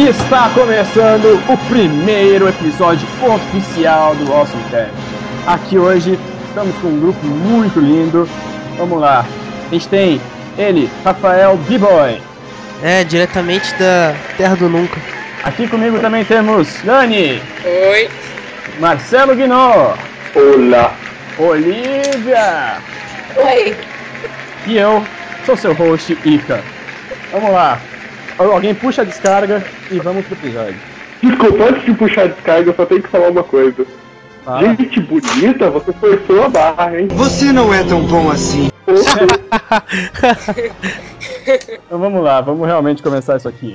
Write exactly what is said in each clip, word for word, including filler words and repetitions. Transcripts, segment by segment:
Está começando o primeiro episódio oficial do Awesome Cast. Aqui hoje estamos com um grupo muito lindo. Vamos lá. A gente tem ele, Rafael B-Boy. É, diretamente da Terra do Nunca. Aqui comigo também temos Dani. Oi. Marcelo Guinó. Olá. Olivia. Oi. E eu sou seu host, Ica. Vamos lá. Alguém puxa a descarga e vamos pro episódio. Desculpa, antes de puxar a descarga, eu só tenho que falar uma coisa. Ah. Gente bonita, você forçou a barra, hein? Você não é tão bom assim. Então vamos lá, vamos realmente começar isso aqui.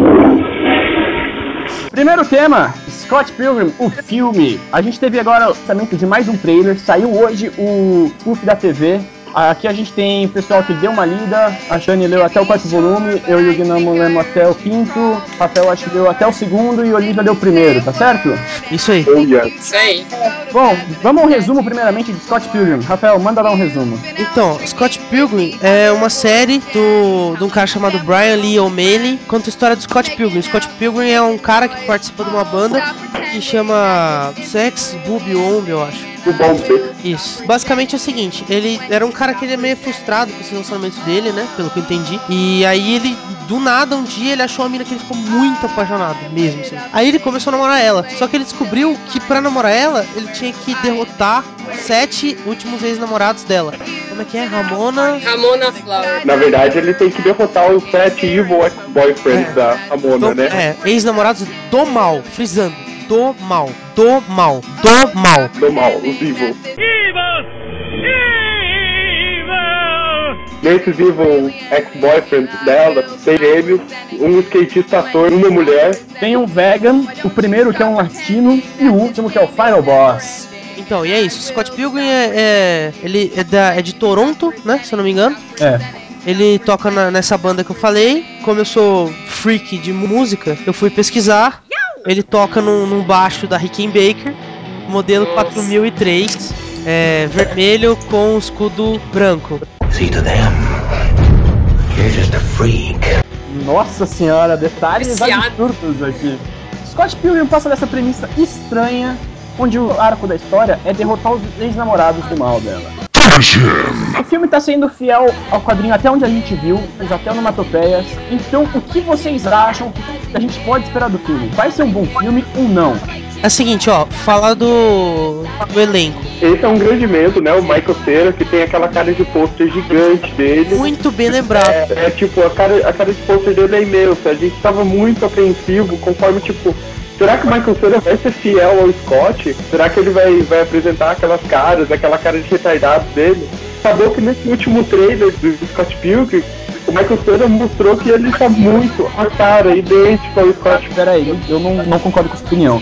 Primeiro tema, Scott Pilgrim, o filme. A gente teve agora o lançamento de mais um trailer. Saiu hoje o spoof da T V. Aqui a gente tem o pessoal que deu uma lida. A Shani leu até o quarto volume. Eu e o Guinamo lemos até o quinto. O Rafael acho que leu até o segundo. E o Olivia leu o primeiro, tá certo? Isso aí. Oh, yes. Isso aí. Bom, vamos ao resumo primeiramente de Scott Pilgrim. Rafael, manda lá um resumo. Então, Scott Pilgrim é uma série do, de um cara chamado Brian Lee O'Malley. Conta a história do Scott Pilgrim. Scott Pilgrim é um cara que participa de uma banda que chama Sex Booby Omb, eu acho. O bom ser. Isso. Basicamente é o seguinte, ele era um cara que ele é meio frustrado com esse relacionamento dele, né? Pelo que eu entendi. E aí ele, do nada, um dia ele achou uma mina que ele ficou muito apaixonado, mesmo assim. Aí ele começou a namorar ela. Só que ele descobriu que pra namorar ela, ele tinha que derrotar sete últimos ex-namorados dela. Como é que é? Ramona... Ramona Flower. Na verdade, ele tem que derrotar os sete evil ex-boyfriends É. da Ramona, do, né? É, ex-namorados do mal, frisando. Do mal, do mal, do mal. Do mal, os evil. Nesses evil ex-boyfriends dela, tem gêmeos, um skatista ator, uma mulher. Tem um vegan, o primeiro que é um latino e o último que é o Final Boss. Então, e é isso. Scott Pilgrim é, é, ele é, da, é de Toronto, né? Se eu não me engano. É. Ele toca na, nessa banda que eu falei. Como eu sou freak de música, eu fui pesquisar. Ele toca num, num baixo da Rickenbacker, modelo quatro mil e três, é, vermelho com escudo branco. See to them. You're just a freak. Nossa senhora, detalhes Viciado. absurdos aqui. Scott Pilgrim passa dessa premissa estranha, onde o arco da história é derrotar os ex-namorados do mal dela. O filme tá sendo fiel ao quadrinho até onde a gente viu, usa até onomatopeias. Então, o que vocês acham que a gente pode esperar do filme? Vai ser um bom filme ou não? É o seguinte, ó, falar do, do elenco. Esse é um grande medo, né? O Michael Cera, que tem aquela cara de pôster gigante dele. Muito bem lembrado. É, é tipo, a cara, a cara de pôster dele é imensa. A gente tava muito apreensivo, conforme, tipo... Será que o Michael Cera vai ser fiel ao Scott? Será que ele vai, vai apresentar aquelas caras, aquela cara de retardado dele? Acabou que nesse último trailer do Scott Pilgrim, o Michael Cera mostrou que ele tá muito a cara, idêntico ao Scott. Pera aí, eu não, não concordo com essa opinião.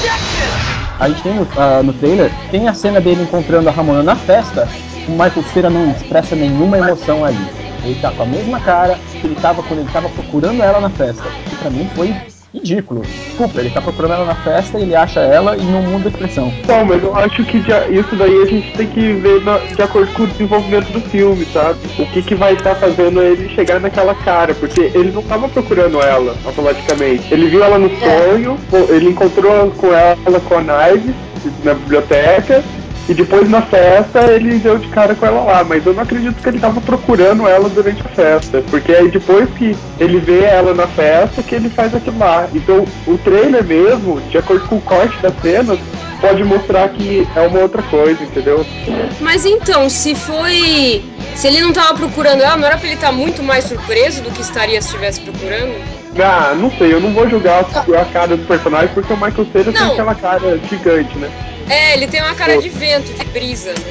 A gente tem no, uh, no trailer, tem a cena dele encontrando a Ramona na festa, o Michael Cera não expressa nenhuma emoção ali. Ele tá com a mesma cara que ele tava quando ele tava procurando ela na festa. E pra mim foi ridículo. Desculpa, ele tá procurando ela na festa, ele acha ela e não muda a expressão. Bom, mas eu acho que de, isso daí a gente tem que ver na, de acordo com o desenvolvimento do filme, sabe? O que que vai estar tá fazendo ele chegar naquela cara, porque ele não tava procurando ela automaticamente. Ele viu ela no sonho, ele encontrou com ela com a Knives na biblioteca, e depois na festa ele deu de cara com ela lá, mas eu não acredito que ele tava procurando ela durante a festa, porque aí depois que ele vê ela na festa que ele faz aquilo lá. Então o trailer mesmo, de acordo com o corte das cenas, pode mostrar que é uma outra coisa, entendeu? Mas então, se foi... Se ele não tava procurando ela, não era pra ele estar muito mais surpreso do que estaria se estivesse procurando? Ah, não sei, eu não vou julgar a cara do personagem porque o Michael Cera tem Não. aquela cara gigante, né? É, ele tem uma cara de vento, de brisa, né?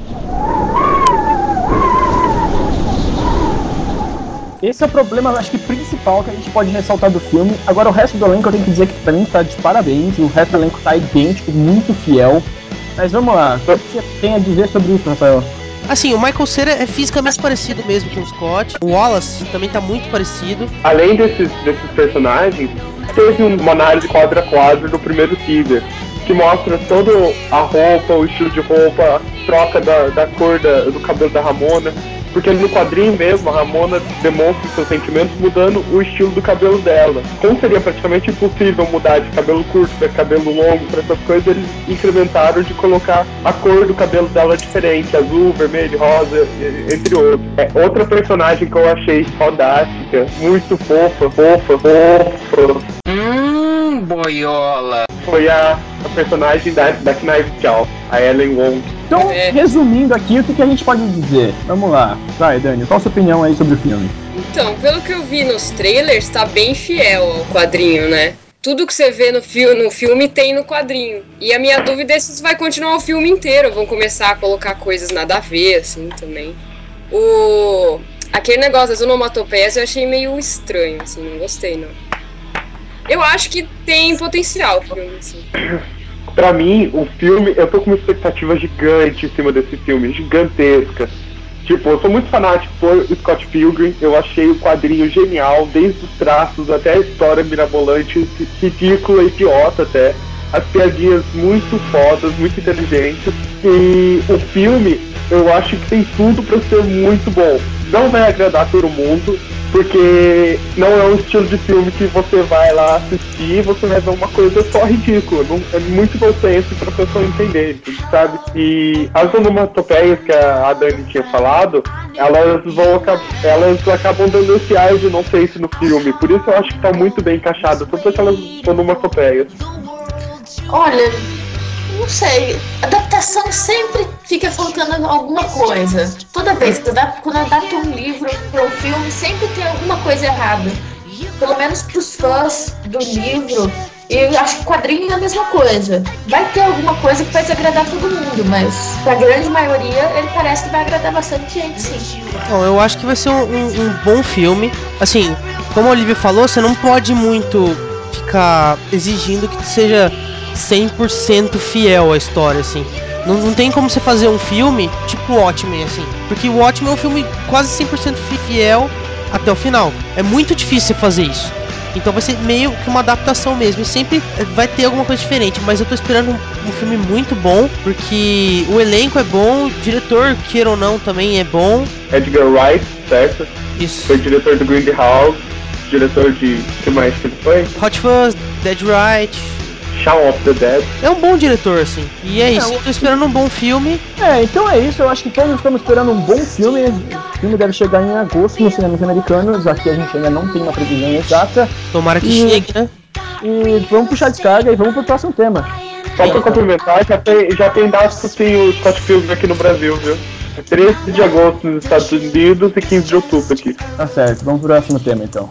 Então... Esse é o problema, acho que principal que a gente pode ressaltar do filme. Agora o resto do elenco eu tenho que dizer que pra mim tá de parabéns. O resto do elenco tá idêntico, muito fiel. Mas vamos lá, o que você tem a dizer sobre isso, Rafael? Assim, o Michael Cera é fisicamente parecido mesmo com o Scott. O Wallace também tá muito parecido. Além desses, desses personagens, teve uma análise quadro a quadro do primeiro teaser, que mostra toda a roupa, o estilo de roupa, a troca da, da cor da, do cabelo da Ramona. Porque no quadrinho mesmo, a Ramona demonstra seus sentimentos mudando o estilo do cabelo dela. Como seria praticamente impossível mudar de cabelo curto para cabelo longo, para essas coisas, eles incrementaram de colocar a cor do cabelo dela diferente, azul, vermelho, rosa, entre outros. É outra personagem que eu achei fodástica, muito fofa, fofa, fofa. Hum, boiola. Foi a, a personagem da, da Knives Out, a Ellen Wong. Então, É. resumindo aqui, o que, que a gente pode dizer? Vamos lá. Vai, Dani, qual a sua opinião aí sobre o filme? Então, pelo que eu vi nos trailers, tá bem fiel ao quadrinho, né? Tudo que você vê no, fi no filme tem no quadrinho. E a minha dúvida é se vai continuar o filme inteiro. Vão começar a colocar coisas nada a ver, assim, também. O... Aquele negócio das onomatopeias eu achei meio estranho, assim, não gostei, não. Eu acho que tem potencial o filme, assim. Pra mim, o filme, eu tô com uma expectativa gigante em cima desse filme, gigantesca. Tipo, eu sou muito fanático por Scott Pilgrim, eu achei o quadrinho genial, desde os traços até a história mirabolante, ridícula e idiota até. As piadinhas muito fodas, muito inteligentes. E o filme, eu acho que tem tudo pra ser muito bom. Não vai agradar todo mundo, porque não é um estilo de filme que você vai lá assistir e você vai ver uma coisa só ridícula. Não, é muito inocente pra pessoa entender, sabe? E as onomatopeias que a Dani tinha falado, elas vão elas acabam dando esse ar de nonsense no filme. Por isso eu acho que tá muito bem encaixado todas aquelas onomatopeias. Olha, não sei, adaptação sempre fica faltando alguma coisa. Toda vez que adapta, quando adapta um livro para um filme, sempre tem alguma coisa errada. Pelo menos para os fãs do livro, eu acho que o quadrinho é a mesma coisa. Vai ter alguma coisa que vai desagradar todo mundo, mas para a grande maioria ele parece que vai agradar bastante gente, sim. Bom, eu acho que vai ser um, um, um bom filme. Assim, como a Olivia falou, você não pode muito ficar exigindo que seja cem por cento fiel à história, assim. Não, não tem como você fazer um filme tipo Watchmen, assim. Porque o Watchmen é um filme quase cem por cento fiel até o final. É muito difícil você fazer isso. Então vai ser meio que uma adaptação mesmo. E sempre vai ter alguma coisa diferente. Mas eu tô esperando um, um filme muito bom. Porque o elenco é bom. O diretor, queira ou não, também é bom. Edgar Wright, certo? Isso. Foi diretor do Grindhouse. Diretor de... O que mais que ele foi? Hot Fuzz, Dead Right. Shaun of the Dead. É um bom diretor, assim. E é isso, eu tô esperando um bom filme. É, então é isso, eu acho que todos estamos esperando um bom filme. O filme deve chegar em agosto nos cinemas americanos. Aqui a gente ainda não tem uma previsão exata. Tomara que E- chegue, né? E vamos puxar a descarga e vamos pro próximo tema. Só pra complementar, já tem, já tem data sim o Scott Pilgrim aqui no Brasil, viu? É treze de agosto nos Estados Unidos e quinze de outubro aqui. Tá certo, vamos pro próximo tema então.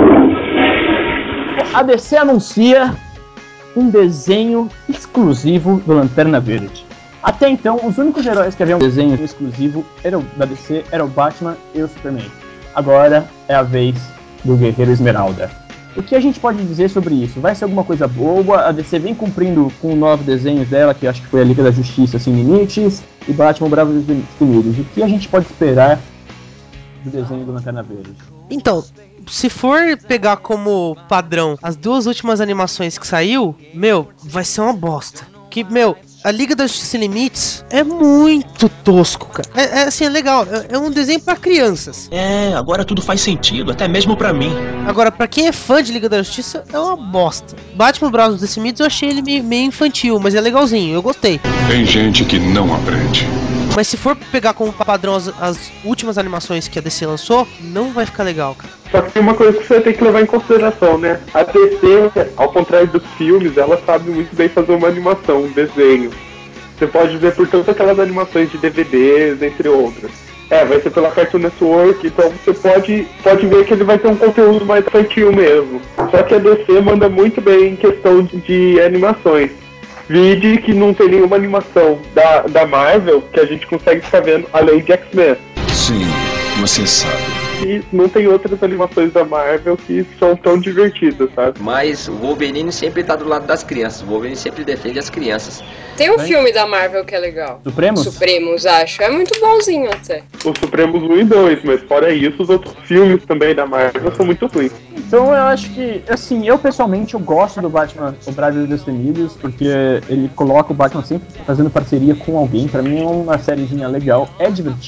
A D C anuncia um desenho exclusivo do Lanterna Verde. Até então, os únicos heróis que haviam um desenho exclusivo eram, da D C eram o Batman e o Superman. Agora é a vez do Guerreiro Esmeralda. O que a gente pode dizer sobre isso? Vai ser alguma coisa boa? A D C vem cumprindo com novos desenhos dela, que acho que foi a Liga da Justiça Sem Limites e Batman Bravo e Destemidos. O que a gente pode esperar do desenho do Lanterna Verde? Então, se for pegar como padrão as duas últimas animações que saiu, meu, vai ser uma bosta. Que, meu, a Liga da Justiça Sem Limites é muito tosco, cara. É, é assim, é legal. É, é um desenho pra crianças. É, agora tudo faz sentido, até mesmo pra mim. Agora, pra quem é fã de Liga da Justiça, é uma bosta. Batman Bros. Destemidos eu achei ele meio, meio infantil, mas é legalzinho, eu gostei. Tem gente que não aprende. Mas se for pegar como padrão as, as últimas animações que a D C lançou, não vai ficar legal, cara. Só que tem uma coisa que você tem que levar em consideração, né? A D C, ao contrário dos filmes, ela sabe muito bem fazer uma animação, um desenho. Você pode ver por todas aquelas animações de D V Ds, entre outras. É, vai ser pela Cartoon Network, então você pode, pode ver que ele vai ter um conteúdo mais infantil mesmo. Só que a D C manda muito bem em questão de, de animações. Vide que não tem nenhuma animação da, da Marvel que a gente consegue ficar vendo além de X-Men. Sim, você sabe. E não tem outras animações da Marvel que são tão divertidas, sabe? Mas o Wolverine sempre tá do lado das crianças. O Wolverine sempre defende as crianças. Tem um Bem. filme da Marvel que é legal. Supremos? Supremos, acho. É muito bonzinho até. Os Supremos um e dois, mas fora isso, os outros filmes também da Marvel são muito ruins. Então eu acho que, assim, eu pessoalmente eu gosto do Batman O Bravo e Destemidos, porque ele coloca o Batman sempre fazendo parceria com alguém. Pra mim é uma sériezinha legal, é divertida.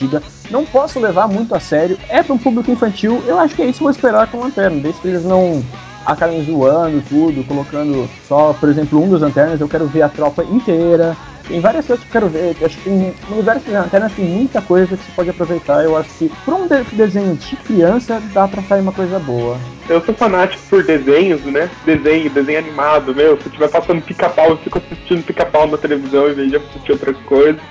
não posso levar muito a sério, é para um público infantil, eu acho que é isso que eu vou esperar com o Lanterna, desde que eles não acabem zoando tudo, colocando só, por exemplo, um dos Lanternas, eu quero ver a tropa inteira. Tem várias coisas que eu quero ver, eu acho que tem, no universo de Lanternas tem muita coisa que você pode aproveitar, eu acho que por um de- desenho de criança dá pra sair uma coisa boa. Eu sou fanático por desenhos, né? Desenho, desenho animado, meu. Se eu estiver passando pica-pau, eu fico assistindo pica-pau na televisão em vez de assistir outra coisa.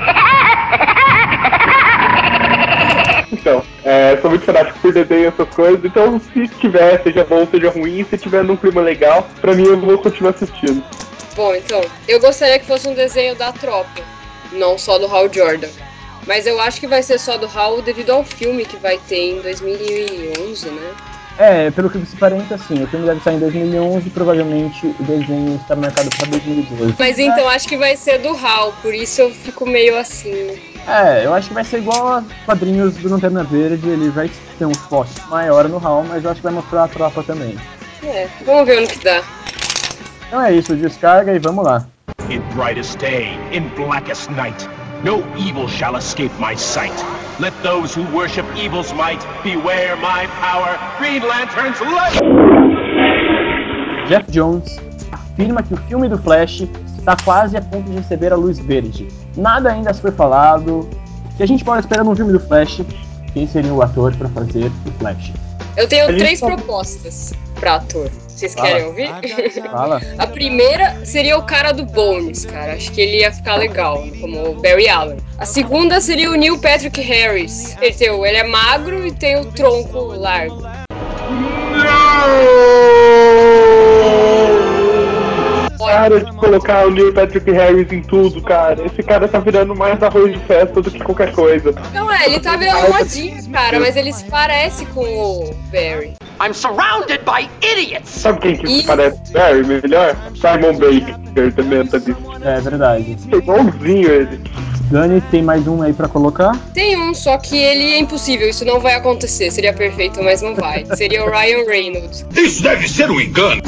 Então, é, sou muito fanático por desenho e essas coisas, então se tiver, seja bom, seja ruim, se tiver num clima legal, pra mim eu vou continuar assistindo. Bom, então, eu gostaria que fosse um desenho da tropa, não só do Hal Jordan. Mas eu acho que vai ser só do Hal devido ao filme que vai ter em dois mil e onze, né? É, pelo que se parenta, sim, o filme deve sair em dois mil e onze, provavelmente o desenho está marcado para dois mil e doze. Mas então acho que vai ser do Hal, por isso eu fico meio assim. É, eu acho que vai ser igual a quadrinhos do Lanterna Verde, ele vai ter um foco maior no Hal, mas eu acho que vai mostrar a tropa também. É, vamos ver no que dá. Então é isso, descarga e vamos lá. In brightest day, in blackest night, no evil shall escape my sight. Let those who worship evil's might beware my power. Green Lantern's light! Jeff Jones afirma que o filme do Flash está quase a ponto de receber a luz verde. Nada ainda foi falado. O que a gente pode esperar no filme do Flash? Quem seria o ator para fazer o Flash? Eu tenho A gente três tá- propostas pra ator. Vocês Fala. querem ouvir? Fala. A primeira seria o cara do Bones, cara. Acho que ele ia ficar legal, como o Barry Allen. A segunda seria o Neil Patrick Harris. Ele, tem o- ele é magro e tem o tronco largo. Para de colocar o Neil Patrick Harris em tudo, cara. Esse cara tá virando mais arroz de festa do que qualquer coisa. Não é, ele tá virando modinha, cara, mas ele se parece com o Barry. I'm surrounded by idiots! Sabe quem que E- se parece com o Barry melhor? Simon Baker, também tá disso. É verdade. É igualzinho ele. Dani, tem mais um aí pra colocar? Tem um, só que ele é impossível, isso não vai acontecer. Seria perfeito, mas não vai. Seria o Ryan Reynolds. Isso deve ser um engano.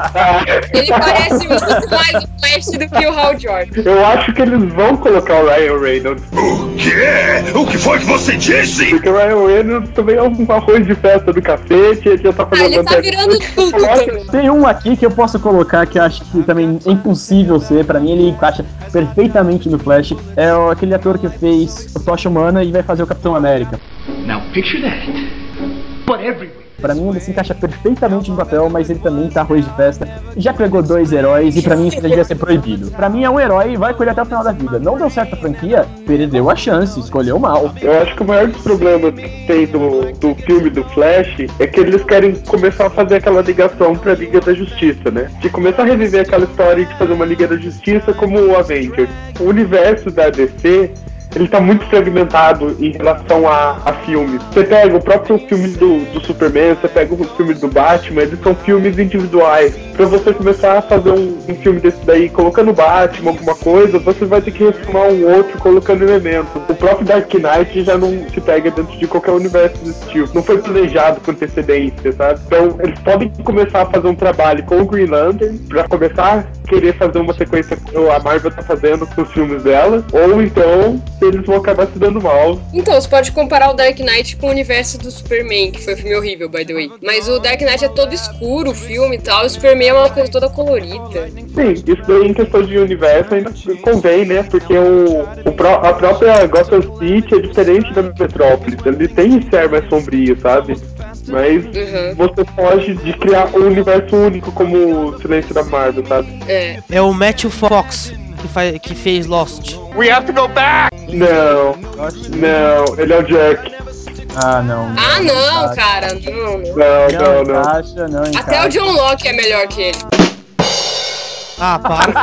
Ele parece muito mais o Flash do que o Hal Jordan. Eu acho que eles vão colocar o Ryan Reynolds. O quê? O que foi que você disse? Porque o Ryan Reynolds também é um arroz de festa do cacete, ele já tá Ah, fazendo ele tá Lanterna virando Verde. tudo Coloca- também. Tem um aqui que eu posso colocar que eu acho que também é impossível ser, pra mim ele encaixa perfeitamente no Flash. É o- aquele ator que fez o Tocha Humana e vai fazer o Capitão América. Now picture that. But everywhere. Pra mim ele se encaixa perfeitamente no papel, mas ele também tá arroz de festa. Já pegou dois heróis e pra mim isso devia ser proibido. Pra mim é um herói e vai com ele até o final da vida. Não deu certo a franquia, perdeu a chance, escolheu mal. Eu acho que o maior dos problemas que tem do, do filme do Flash é que eles querem começar a fazer aquela ligação pra Liga da Justiça, né? De começar a reviver aquela história de fazer uma Liga da Justiça como o Avengers. O universo da D C, ele tá muito fragmentado em relação a, a filmes. Você pega o próprio filme do, do Superman, você pega o filme do Batman, eles são filmes individuais. Pra você começar a fazer um, um filme desse daí, colocando Batman, alguma coisa, você vai ter que refilmar um outro colocando elementos. O próprio Dark Knight já não se pega dentro de qualquer universo desse tipo. Não foi planejado com antecedência, sabe? Então, eles podem começar a fazer um trabalho com o Green Lantern, pra começar a querer fazer uma sequência que a Marvel tá fazendo com os filmes dela, ou então eles vão acabar se dando mal. Então, você pode comparar o Dark Knight com o universo do Superman, que foi um filme horrível, by the way. Mas o Dark Knight é todo escuro, o filme e tal, e o Superman é uma coisa toda colorida. Sim, isso daí em questão de universo ainda convém, né? Porque o, o pró- a própria Gotham City é diferente da Metrópolis. Ele tem esse ar mais sombrio, sabe? Mas Uhum. você pode de criar um universo único como o Silêncio da Marvel, sabe? É. É o Matthew Fox que, faz, que fez Lost. Não, não, ele é o Jack. Ah, não. Ah, não, encaixa. cara, não, não. Não, Não não, não. encaixa, não encaixa. Até o John Locke é melhor que ele. Ah, para.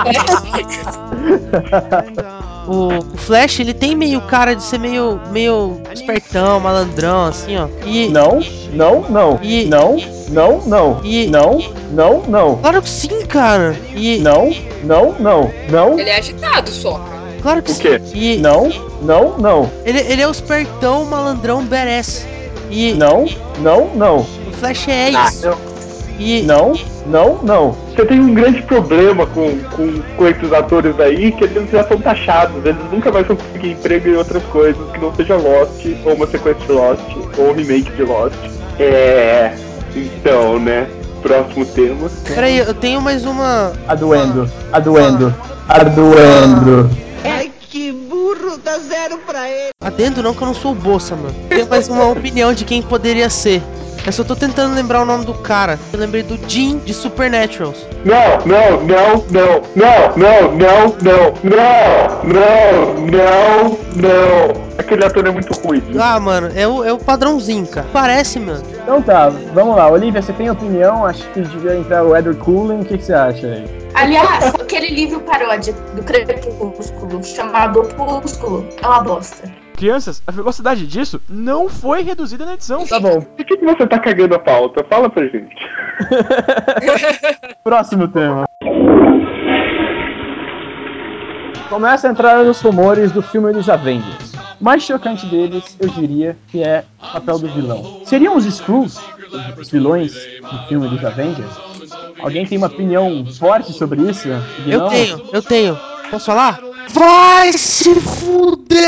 O, o Flash, ele tem meio cara de ser meio, meio espertão, malandrão, assim, ó. E, Não, não, não. E- Não, não, não. E- Não, não, não. Claro que sim, cara. E, Não, não, não. Não, Ele é agitado só, cara. claro que O sim. quê? E não, não, não. ele, ele é o espertão, malandrão, badass. E Não, não, não. o Flash é Ah, isso. não. E... Não, não, não. Você tem um grande problema com, com, com esses atores aí, que eles já são taxados, eles nunca mais vão conseguir emprego em outras coisas que não seja Lost, ou uma sequência de Lost, ou um remake de Lost. É... Então, né? Próximo tema. Peraí, eu tenho mais uma... Aduendo, aduendo, aduendo. Ai, que burro, dá zero pra ele. Adendo não, que eu não sou o Bolsa, mano. Tenho mais uma opinião de quem poderia ser. Eu só tô tentando lembrar o nome do cara. Eu lembrei do Jim de Supernaturals. Não, não, não, não, não, não, não, não, não, não, não, não. Aquele ator é muito ruim. Ah, mano, é o, é o padrãozinho, cara. Parece, mano. Então tá, vamos lá. Olivia, você tem opinião? Acho que devia entrar o Edward Cullen. O que, que você acha aí? Aliás, aquele livro paródia do Crepúsculo, chamado Opúsculo, é uma bosta. Crianças, a velocidade disso não foi reduzida na edição. Tá bom. Por que, que você tá cagando a pauta? Fala pra gente. Próximo tema. Começa a entrar nos rumores do filme dos Avengers. O mais chocante deles, eu diria, que é o papel do vilão. Seriam os Skrulls, os vilões do filme dos Avengers? Alguém tem uma opinião forte sobre isso? Eu tenho, eu tenho. Posso falar? Vai se fuder!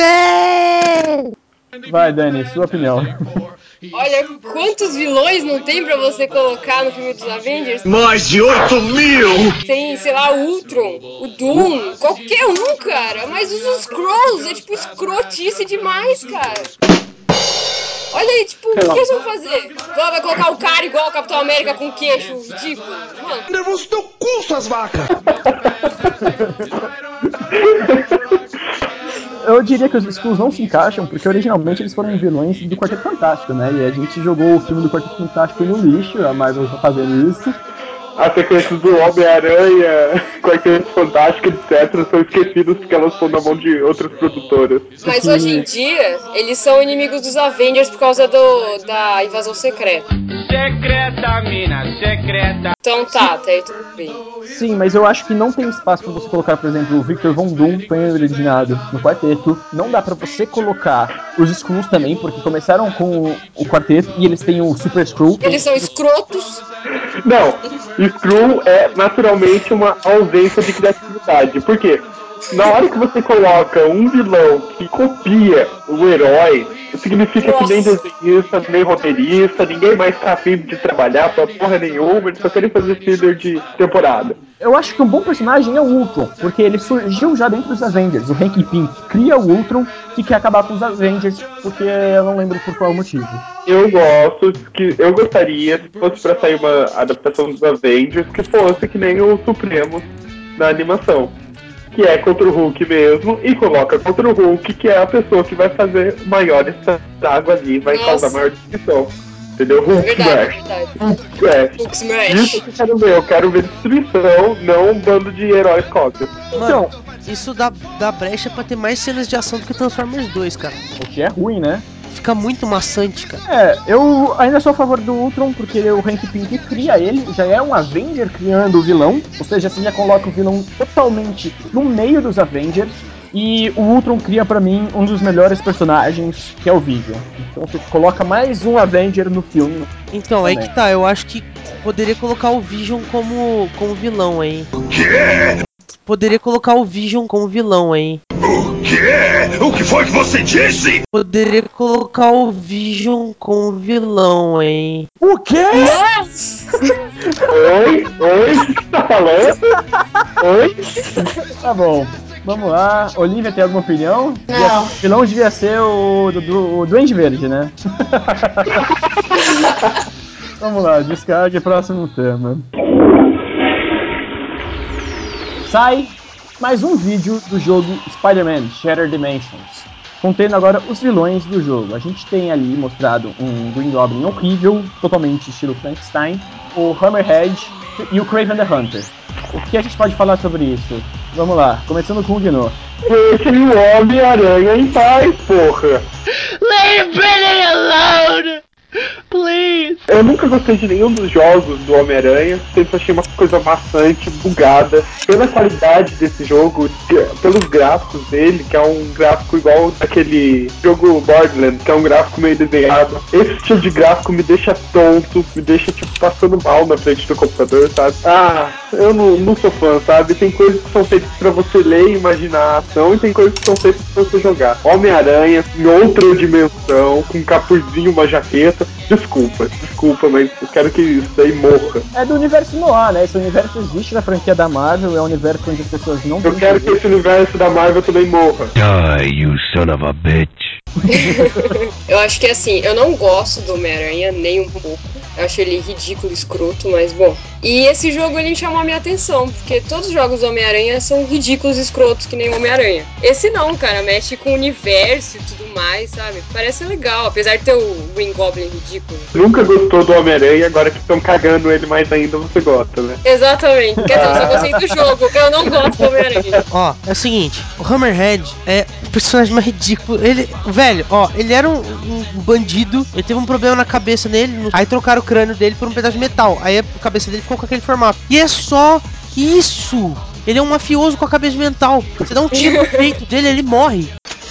Vai, Dani, sua opinião. Olha, quantos vilões não tem pra você colocar no filme dos Avengers? Mais de oito mil! Tem, sei lá, o Ultron, o Doom, qualquer um, cara. Mas os Skrulls é tipo escrotice demais, cara. Olha aí, tipo, o que eles vão fazer? Vai colocar o cara igual o Capitão América com queixo ridículo? Mano. Nervoso teu cu, suas vacas! Eu diria que os Skrulls não se encaixam, porque originalmente eles foram vilões do Quarteto Fantástico, né? E a gente jogou o filme do Quarteto Fantástico no lixo, a Marvel tá fazendo isso. As sequências do Homem-Aranha, Quarteto Fantástico, etcétera, são esquecidas porque elas estão na mão de outras produtoras. Mas hoje em dia, eles são inimigos dos Avengers por causa do, da invasão secreta. Secreta, mina, secreta. Então tá, até aí tudo bem. Sim, mas eu acho que não tem espaço pra você colocar, por exemplo, o Victor Von Doom, que foi originado no quarteto. Não dá pra você colocar os Skrulls também, porque começaram com o quarteto e eles têm o Super Skrull. Eles são escrotos. Não, Skrull é naturalmente uma ausência de criatividade. Por quê? Na hora que você coloca um vilão que copia o herói, significa Nossa. que nem desenhista, nem roteirista, ninguém mais tá afim de trabalhar pra porra nenhuma, eles só querem fazer filler de temporada. Eu acho que um bom personagem é o Ultron, porque ele surgiu já dentro dos Avengers. O Hank Pym cria o Ultron que quer acabar com os Avengers, porque eu não lembro por qual motivo. Eu gosto, que eu gostaria, se fosse pra sair uma adaptação dos Avengers, que fosse que nem o Supremo na animação. Que é contra o Hulk mesmo, e coloca contra o Hulk, que é a pessoa que vai fazer maior estrago ali, vai Nossa. causar maior destruição. Entendeu? Hulk Verdade, Smash. verdade. Hulk Smash. Hulk Smash. Isso que eu quero ver, eu quero ver destruição, não um bando de heróis cópias. Mano, isso dá, dá brecha pra ter mais cenas de ação do que Transformers dois, cara. O que é ruim, né? Fica muito maçante, cara. É, eu ainda sou a favor do Ultron, porque o Hank Pym que cria ele já é um Avenger criando o vilão, ou seja, você já coloca o vilão totalmente no meio dos Avengers, e o Ultron cria pra mim um dos melhores personagens, que é o Vision. Então você coloca mais um Avenger no filme. Então, aí que tá, eu acho que poderia colocar o Vision como, como vilão aí. O quê? Poderia colocar o Vision como vilão aí. O quê? O que foi que você disse? Poderia colocar o Vision como vilão aí. O quê? Nossa! Oi? Oi? O que você tá falando? Oi? Tá bom, vamos lá. Olivia, tem alguma opinião? Não. O vilão devia ser o, do, do, o Duende Verde, né? Vamos lá, descargue próximo tema. Sai mais um vídeo do jogo Spider-Man Shattered Dimensions, contendo agora os vilões do jogo. A gente tem ali mostrado um Green Goblin horrível, totalmente estilo Frankenstein, o Hammerhead e o Kraven the Hunter. O que a gente pode falar sobre isso? Vamos lá, começando com o Gnô. Deixem o Homem-Aranha em paz, porra! Leave Brennan alone! Please! Eu nunca gostei de nenhum dos jogos do Homem-Aranha, sempre achei uma coisa maçante, bugada. Pela qualidade desse jogo, pelos gráficos dele, que é um gráfico igual aquele jogo Borderlands, que é um gráfico meio desenhado. Esse estilo de gráfico me deixa tonto, me deixa, tipo, passando mal na frente do computador, sabe? Ah, eu não, não sou fã, sabe? Tem coisas que são feitas pra você ler e imaginar a ação, e tem coisas que são feitas pra você jogar. Homem-Aranha, em outra dimensão, com um capurzinho, uma jaqueta. Desculpa, desculpa, mas eu quero que isso daí morra. É do universo Noir, né? Esse universo existe na franquia da Marvel, é um universo onde as pessoas não... Eu quero que esse universo da Marvel também morra. Die, you son of a bitch. Eu acho que assim, eu não gosto do Homem-Aranha nem um pouco. Eu acho ele ridículo, escroto, mas bom. E esse jogo ele chamou a minha atenção, porque todos os jogos do Homem-Aranha são ridículos, escrotos, que nem o Homem-Aranha. Esse não, cara, mexe com o universo e tudo mais, sabe? Parece legal, apesar de ter o Green Goblin ridículo. Nunca gostou do Homem-Aranha, agora que estão cagando ele mais ainda, você gosta, né? Exatamente. Quer dizer, eu só gostei do jogo, eu não gosto do Homem-Aranha. Ó, é o seguinte, o Hammerhead é o personagem mais ridículo. Ele, velho, ó, ele era um, um bandido, ele teve um problema na cabeça nele, aí trocaram o crânio dele por um pedaço de metal. Aí a cabeça dele ficou com aquele formato. E é só isso. Ele é um mafioso com a cabeça mental. Você dá um tiro no peito dele, ele morre.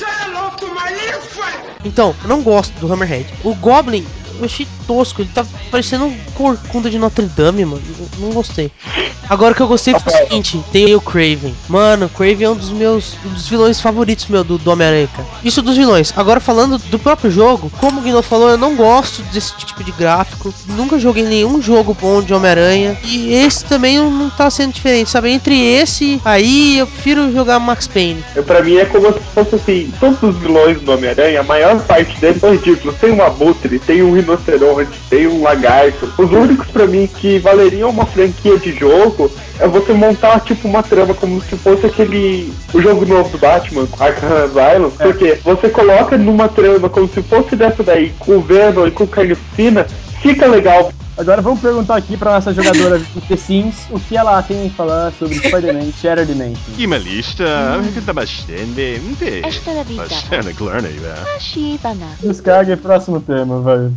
Então, eu não gosto do Hammerhead. O Goblin, eu achei tosco. Ele tá parecendo um corcunda de Notre Dame, mano. Eu não gostei. Agora o que eu gostei foi o seguinte: tem o Kraven. Mano, o Kraven é um dos meus um dos vilões favoritos, meu, do, do Homem-Aranha, cara. Isso dos vilões. Agora falando do próprio jogo, como o Guido falou, eu não gosto desse tipo de gráfico. Nunca joguei nenhum jogo bom de Homem-Aranha. E esse também não tá sendo diferente, sabe? Entre esse aí, eu prefiro jogar Max Payne. Eu, pra mim é como se fosse assim: todos os vilões do Homem-Aranha, a maior parte deles são ridículos. Tem um abutre, tem um rinoceronte, tem um lagarto. Os únicos pra mim que valeriam uma franquia de jogo é você montar tipo uma trama como se fosse aquele o jogo novo do Batman, Arkham Asylum, é. Porque você coloca numa trama como se fosse dessa daí, com o Venom e com Carnificina, fica legal. Agora vamos perguntar aqui pra nossa jogadora de The Sims o que ela tem a falar sobre Spider-Man Shattered Dimension. Ima lista, tá bastante, bastante claro, né? Descarga e próximo tema, vai.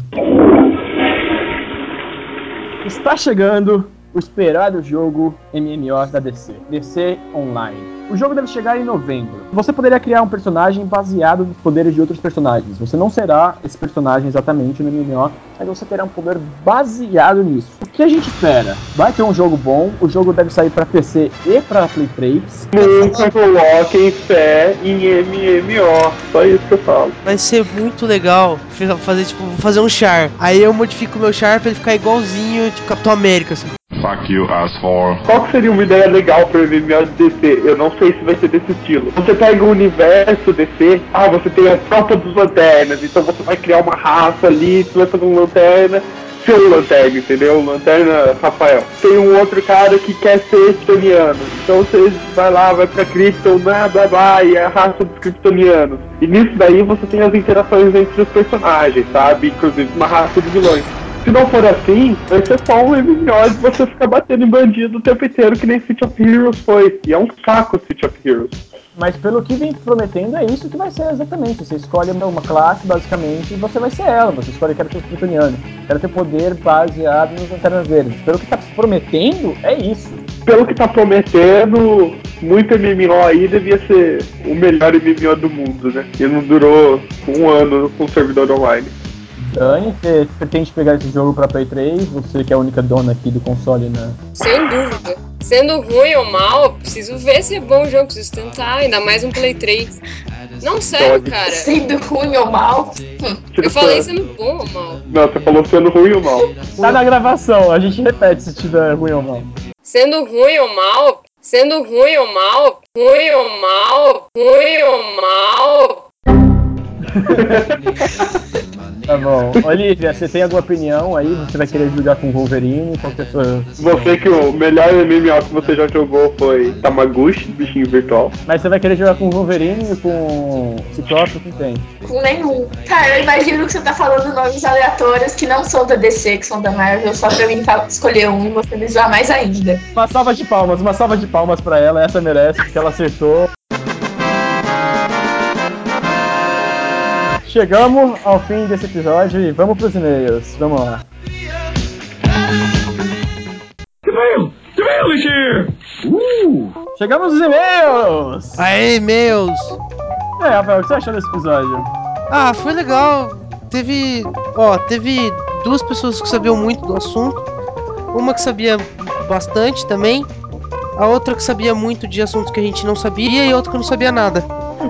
Está chegando o esperado jogo M M O da D C, D C Online. O jogo deve chegar em novembro. Você poderia criar um personagem baseado nos poderes de outros personagens. Você não será esse personagem exatamente no M M O, mas você terá um poder baseado nisso. O que a gente espera? Vai ter um jogo bom, o jogo deve sair para P C e para Play três. Nunca coloquem fé em M M O, só isso que eu falo. Vai ser muito legal fazer, tipo, fazer um char. Aí eu modifico o meu char pra ele ficar igualzinho, tipo, Capitão América, assim. Fuck you, asshole. Qual que seria uma ideia legal pro M M O de D C? Eu não sei se vai ser desse estilo. Você pega o universo D C, ah, você tem a tropa dos lanternas, então você vai criar uma raça ali, você vai fazer um lanterna, seu lanterna, entendeu? Lanterna Rafael. Tem um outro cara que quer ser kryptoniano, então você vai lá, vai pra Krypton, blá blá blá, e é a raça dos kryptonianos. E nisso daí você tem as interações entre os personagens, sabe? Inclusive uma raça de vilões. Se não for assim, vai ser só um M M O de você ficar batendo em bandido o tempo inteiro, que nem City of Heroes foi. E é um saco City of Heroes. Mas pelo que vem prometendo, é isso que vai ser exatamente. Você escolhe uma classe, basicamente, e você vai ser ela. Você escolhe, quero ser kryptoniano, quero ter poder baseado nos lanternas verdes. Pelo que tá prometendo, é isso. Pelo que tá prometendo, muito M M O aí devia ser o melhor M M O do mundo, né? E não durou um ano com o servidor online. Dani, você pretende pegar esse jogo pra Play três? Você que é a única dona aqui do console, né? Sem dúvida. Sendo ruim ou mal, preciso ver se é bom o jogo, preciso tentar, ainda mais um Play três. Não, sério, cara. Sendo ruim ou mal? Eu falei sendo bom ou mal. Não, você falou sendo ruim ou mal. Tá na gravação, a gente repete se tiver ruim ou mal. Sendo ruim ou mal, sendo ruim ou mal, ruim ou mal, ruim ou mal. Tá bom. Olivia, você tem alguma opinião aí? Você vai querer jogar com o Wolverine? Qual que é a sua... Você que o melhor M M O que você já jogou foi Tamaguchi, bichinho virtual. Mas você vai querer jogar com o Wolverine e com o Ciclope? Quem tem? Com nenhum. Cara, eu imagino que você tá falando nomes aleatórios que não são da D C, que são da Marvel, só pra mim escolher um e você me zoar mais ainda. Uma salva de palmas, uma salva de palmas pra ela, essa merece, porque ela acertou. Chegamos ao fim desse episódio e vamos pros e-mails. Vamos lá. Uh, chegamos nos e-mails! Aê, e-mails! E aí, Rafael, o que você achou desse episódio? Ah, foi legal. Teve. Ó, teve duas pessoas que sabiam muito do assunto. Uma que sabia bastante também. A outra que sabia muito de assuntos que a gente não sabia. E outra que não sabia nada.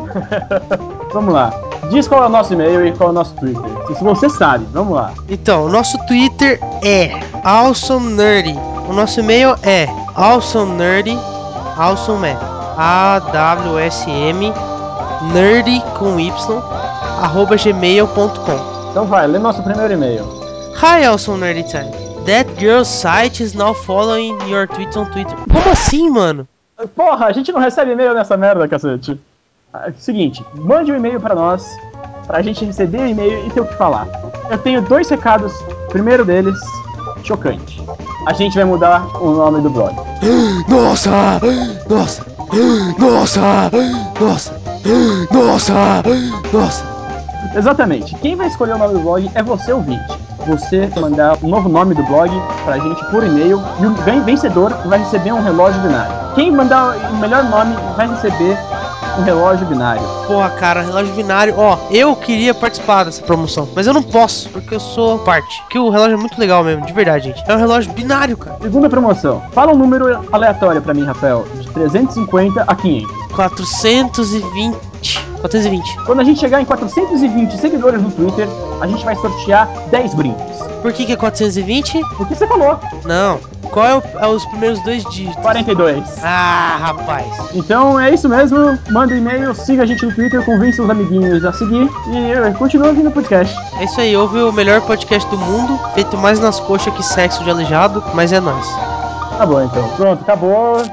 Vamos lá. Diz qual é o nosso e-mail e qual é o nosso Twitter. Se você sabe, vamos lá. Então, o nosso Twitter é AwesomeNerdy. O nosso e-mail é AwesomeNerdy. Awesome é A W S M Nerdy com Y arroba gmail ponto com. Então vai, lê nosso primeiro e-mail. Hi, Awesome Nerdy Time. That girl's site is now following your tweets on Twitter. Como assim, mano? Porra, a gente não recebe e-mail nessa merda, cacete. Ah, seguinte, mande um e-mail pra nós, pra gente receber o e-mail e ter o que falar. Eu tenho dois recados. O primeiro deles, chocante. A gente vai mudar o nome do blog. Nossa! Nossa! Nossa! Nossa! Nossa! Nossa! Exatamente. Quem vai escolher o nome do blog é você, ouvinte. Você mandar um novo nome do blog pra gente por e-mail e o vencedor vai receber um relógio binário. Quem mandar o melhor nome vai receber um relógio binário. Porra, cara, relógio binário. Ó, eu queria participar dessa promoção, mas eu não posso, porque eu sou parte. Porque o relógio é muito legal mesmo, de verdade, gente. É um relógio binário, cara. Segunda promoção. Fala um número aleatório pra mim, Rafael. De trezentos e cinquenta a quinhentos. quatrocentos e vinte. quatrocentos e vinte. Quando a gente chegar em quatrocentos e vinte seguidores no Twitter, a gente vai sortear dez brindes. Por que que é quatrocentos e vinte? Porque você falou. Não. Qual é, o, é os primeiros dois dígitos? quarenta e dois. Ah, rapaz. Então é isso mesmo. Manda um e-mail, siga a gente no Twitter, convence os amiguinhos a seguir e continua ouvindo o podcast. É isso aí, ouve o melhor podcast do mundo, feito mais nas coxas que sexo de aleijado, mas é nóis. Tá bom então. Pronto, acabou.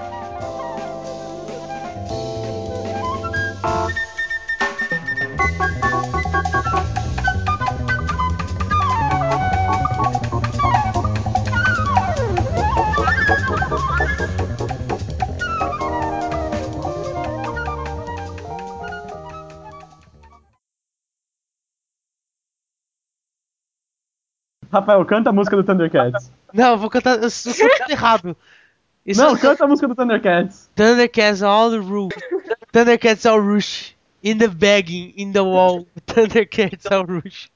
Rafael, canta a música do Thundercats. Não, eu vou cantar. Eu sou tudo errado. Isso Não, é... canta a música do Thundercats. Thundercats all the roof. Thundercats all rush. In the bagging, in the wall. Thundercats all rush.